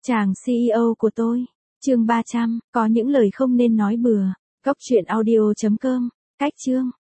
Chàng CEO của tôi. Chương 300, có những lời không nên nói bừa. Góc truyện audio.com. Cách chương.